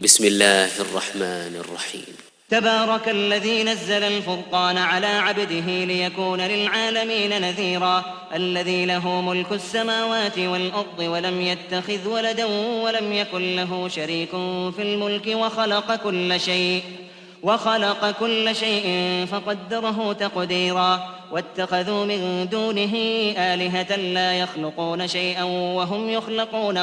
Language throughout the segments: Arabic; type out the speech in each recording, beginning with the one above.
بسم الله الرحمن الرحيم. تبارك الذي نزل الفرقان على عبده ليكون للعالمين نذيرا. الذي له ملك السماوات والأرض ولم يتخذ ولدا ولم يكن له شريك في الملك وخلق كل شيء فقدره تقديرا. واتخذوا من دونه آلهة لا يخلقون شيئا وهم يخلقون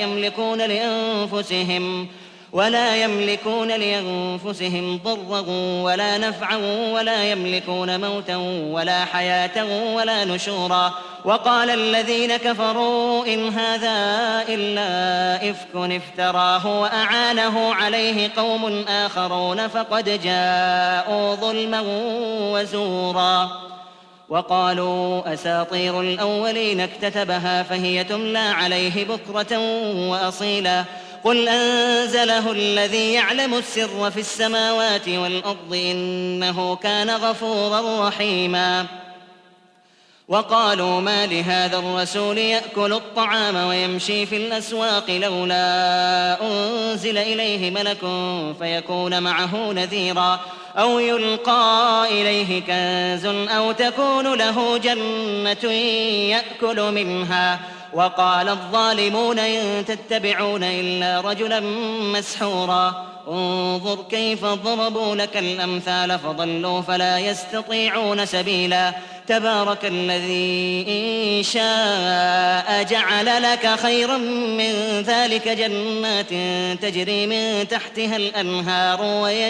ولا يملكون لأنفسهم ضرا ولا نفعا ولا يملكون موتا ولا حياة ولا نشورا. وقال الذين كفروا إن هذا إلا إفك افتراه وأعانه عليه قوم آخرون فقد جاءوا ظلما وزورا. وقالوا أساطير الأولين اكتتبها فهي تملى عليه بكرة وأصيلا. قل أنزله الذي يعلم السر في السماوات والأرض إنه كان غفورا رحيما. وقالوا ما لهذا الرسول يأكل الطعام ويمشي في الأسواق لولا أنزل إليه ملك فيكون معه نذيرا أو يلقى إليه كنز أو تكون له جنة يأكل منها. وقال الظالمون إن تتبعون إلا رجلا مسحورا. انظر كيف ضربوا لك الأمثال فضلوا فلا يستطيعون سبيلا. تبارك الذي إن شاء جعل لك خيرا من ذلك جنات تجري من تحتها الأنهار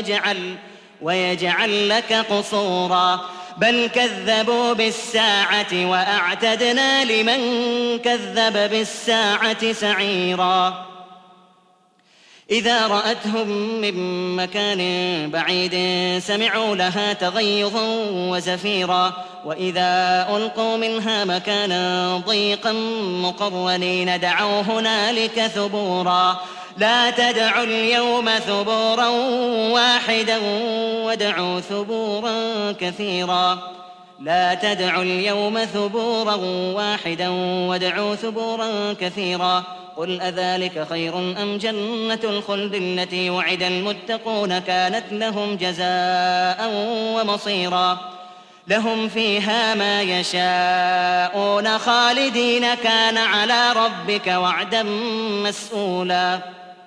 ويجعل لك قصورا. بل كذبوا بالساعة وأعتدنا لمن كذب بالساعة سعيرا. إذا رأتهم من مكان بعيد سمعوا لها تغيظا وزفيرا. وإذا ألقوا منها مكانا ضيقا مقرنين دعوا هنالك ثبورا. لا تدعوا اليوم ثبورا واحدا وادعوا ثبورا كثيرا. لا تدعوا اليوم ثبورا واحدا وادعوا ثبورا كثيرا. قل أذلك خير أم جنة الخلد التي وعد المتقون كانت لهم جزاء ومصيرا. لهم فيها ما يشاءون خالدين كان على ربك وعدا مسئولا.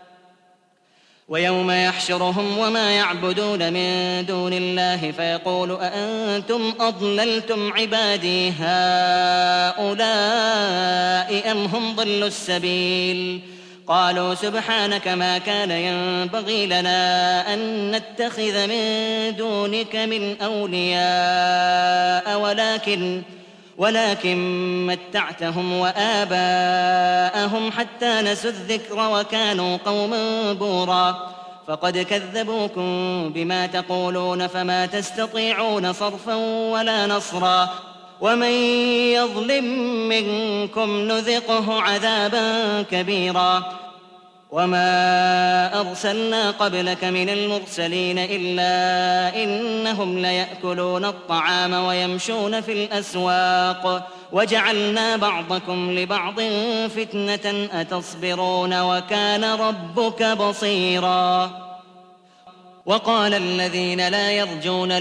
ويوم يحشرهم وما يعبدون من دون الله فيقول أأنتم أضللتم عبادي هؤلاء أم هم ضلوا السبيل. قالوا سبحانك ما كان ينبغي لنا أن نتخذ من دونك من أولياء ولكن متعتهم وآباءهم حتى نسوا الذكر وكانوا قوما بورا. فقد كذبوكم بما تقولون فما تستطيعون صرفا ولا نصرا. ومن يظلم منكم نذقه عذابا كبيرا. وما أرسلنا قبلك من المرسلين إلا إنهم ليأكلون الطعام ويمشون في الأسواق وجعلنا بعضكم لبعض فتنة أتصبرون وكان ربك بصيرا. وقال الذين لا يرجون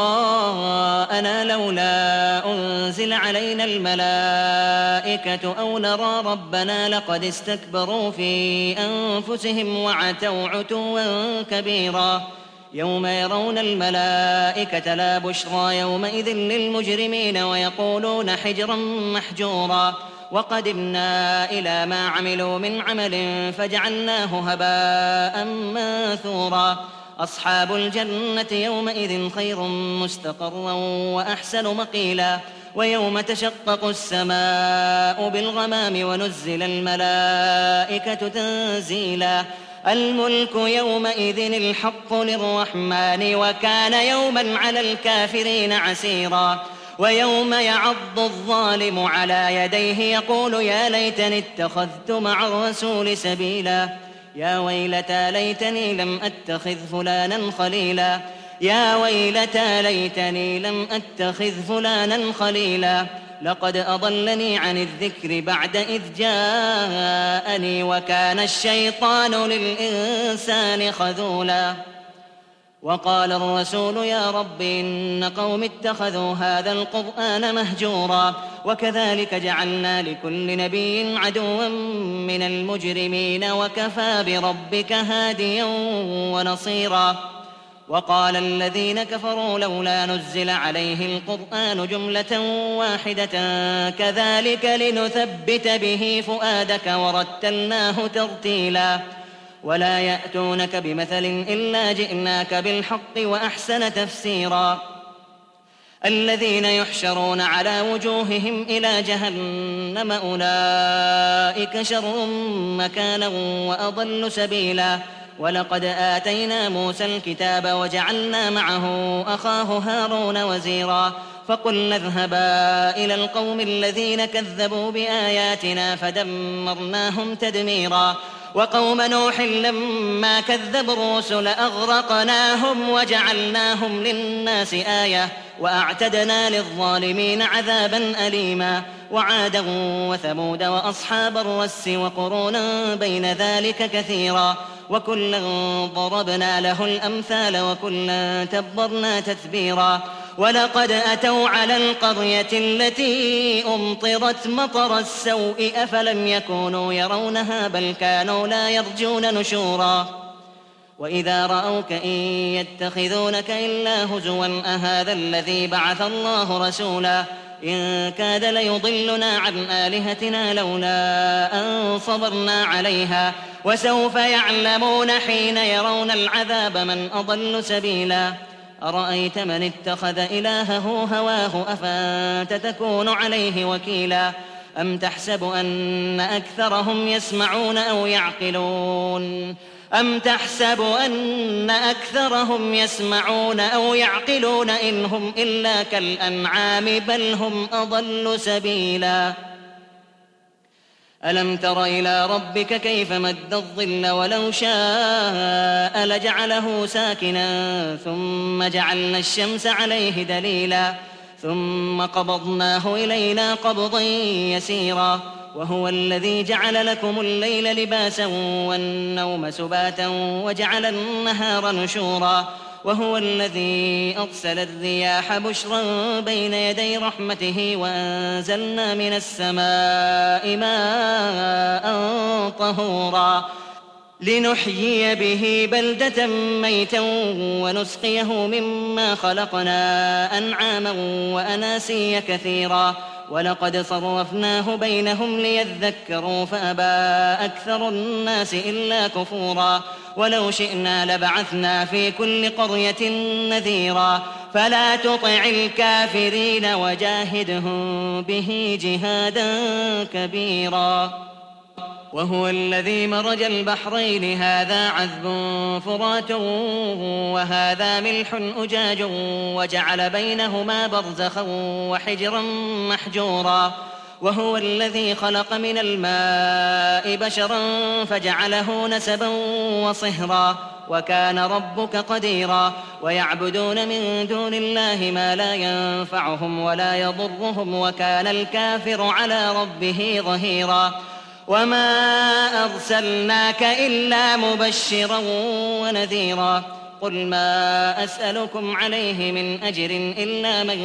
لقاءنا لولا أنزل علينا الملائكة أو نرى ربنا لقد استكبروا في أنفسهم وعتوا عتوا كبيرا. يوم يرون الملائكة لا بشرى يومئذ للمجرمين ويقولون حجرا محجورا. وقدمنا إلى ما عملوا من عمل فجعلناه هباء منثورا. أصحاب الجنة يومئذ خير مستقرا وأحسن مقيلا. ويوم تشقق السماء بالغمام ونزل الملائكة تنزيلا. الملك يومئذ الحق للرحمن وكان يوما على الكافرين عسيرا. ويوم يعض الظالم على يديه يقول يا ليتني اتخذت مع الرسول سبيلا. يا ويلتى ليتني لم أتخذ فلانا خليلا. لقد أضلني عن الذكر بعد إذ جاءني وكان الشيطان للإنسان خذولا. وقال الرسول يا رب إن قوم اتخذوا هذا القرآن مهجورا. وكذلك جعلنا لكل نبي عدوا من المجرمين وكفى بربك هاديا ونصيرا. وقال الذين كفروا لولا نزل عليه القرآن جملة واحدة كذلك لنثبت به فؤادك ورتلناه ترتيلا. ولا يأتونك بمثل إلا جئناك بالحق وأحسن تفسيرا. الذين يحشرون على وجوههم إلى جهنم أولئك شر مكانا وأضل سبيلا. ولقد آتينا موسى الكتاب وجعلنا معه أخاه هارون وزيرا. فقلنا اذهبا إلى القوم الذين كذبوا بآياتنا فدمرناهم تدميرا. وقوم نوح لما كذبوا الرسل أغرقناهم وجعلناهم للناس آية وأعتدنا للظالمين عذابا أليما. وعادا وثمود وأصحاب الرس وقرونا بين ذلك كثيرا. وكلا ضربنا له الأمثال وكلا تبرنا تتبيرا. ولقد أتوا على القرية التي أمطرت مطر السوء أفلم يكونوا يرونها بل كانوا لا يرجون نشورا. وإذا رأوك إن يتخذونك إلا هزوا أهذا الذي بعث الله رسولا إن كاد ليضلنا عن آلهتنا لولا أن صبرنا عليها. وسوف يعلمون حين يرون العذاب من أضل سبيلا. أرأيت من اتخذ إلهه هواه أفأنت تكون عليه وكيلا. أم تحسب أن أكثرهم يسمعون أو يعقلون إن هم إلا كالأنعام بل هم أضل سبيلا. ألم تر إلى ربك كيف مد الظل ولو شاء لجعله ساكنا ثم جعلنا الشمس عليه دليلا ثم قبضناه إلينا قبضا يسيرا. وهو الذي جعل لكم الليل لباسا والنوم سباتا وجعل النهار نشورا. وهو الذي أرسل الرياح بشرا بين يدي رحمته وأنزلنا من السماء ماء طهورا لنحيي به بلدة ميتا ونسقيه مما خلقنا أنعاما وأناسيا كثيرا. ولقد صرفناه بينهم ليذكروا فأبى أكثر الناس إلا كفورا. ولو شئنا لبعثنا في كل قرية نذيرا فلا تطع الكافرين وجاهدهم به جهادا كبيرا. وهو الذي مرج البحرين هذا عذب فرات وهذا ملح أجاج وجعل بينهما برزخا وحجرا محجورا. وهو الذي خلق من الماء بشرا فجعله نسبا وصهرا وكان ربك قديرا. ويعبدون من دون الله ما لا ينفعهم ولا يضرهم وكان الكافر على ربه ظهيرا. وما أرسلناك إلا مبشرا ونذيرا. قل ما أسألكم عليه من أجر إلا من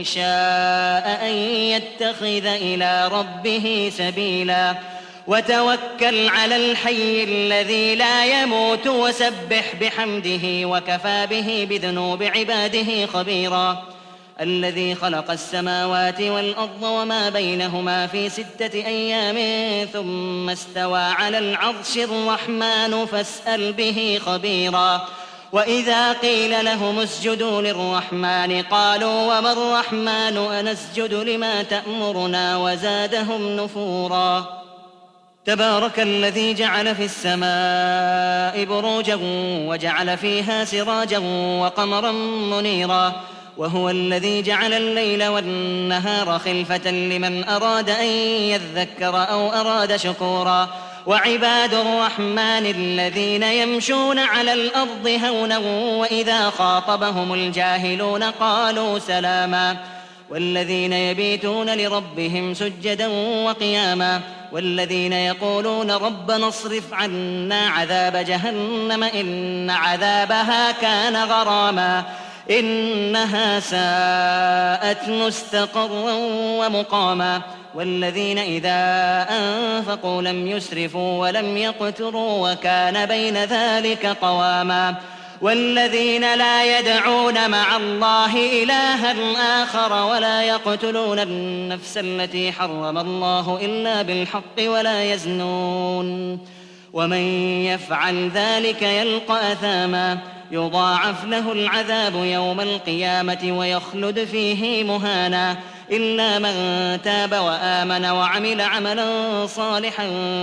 شاء أن يتخذ إلى ربه سبيلا. وتوكل على الحي الذي لا يموت وسبح بحمده وكفى به بذنوب عباده خبيرا. الذي خلق السماوات والأرض وما بينهما في 6 أيام ثم استوى على العرش الرحمن فاسأل به خبيرا. وإذا قيل لهم اسجدوا للرحمن قالوا وما الرحمن أنسجد لما تأمرنا وزادهم نفورا. تبارك الذي جعل في السماء بروجا وجعل فيها سراجا وقمرا منيرا. وهو الذي جعل الليل والنهار خلفة لمن أراد أن يذكر أو أراد شكورا. وعباد الرحمن الذين يمشون على الأرض هونا وإذا خاطبهم الجاهلون قالوا سلاما. والذين يبيتون لربهم سجدا وقياما والذين يقولون ربنا اصرف عنا عذاب جهنم إن عذابها كان غراما إنها ساءت مستقرا ومقاما والذين إذا أنفقوا لم يسرفوا ولم يقتروا وكان بين ذلك قواما والذين لا يدعون مع الله إلها آخر ولا يقتلون النفس التي حرم الله إلا بالحق ولا يزنون ومن يفعل ذلك يلقى أثاما يضاعف له العذاب يوم القيامة ويخلد فيه مهانا إلا من تاب وآمن وعمل عملا صالحا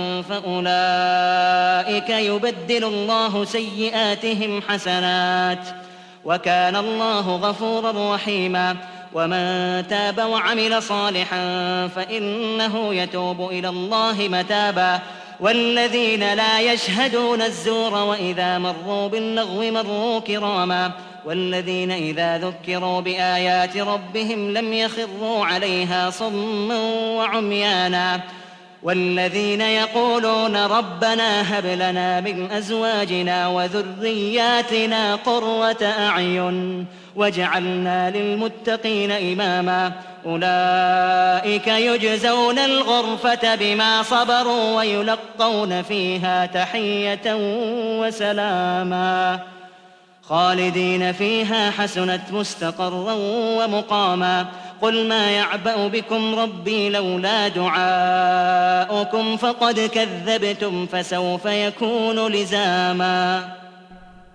فأولئك يبدل الله سيئاتهم حسنات وكان الله غفورا رحيما ومن تاب وعمل صالحا فإنه يتوب إلى الله متابا والذين لا يشهدون الزور وإذا مروا باللغو مروا كراما والذين إذا ذكروا بآيات ربهم لم يخروا عليها صما وعميانا والذين يقولون ربنا هب لنا من أزواجنا وذرياتنا قرة أعين واجعلنا للمتقين إماما أولئك يجزون الغرفة بما صبروا ويلقون فيها تحية وسلاما خالدين فيها حسنت مستقرا ومقاما قل ما يعبأ بكم ربي لولا دعاؤكم فقد كذبتم فسوف يكون لزاما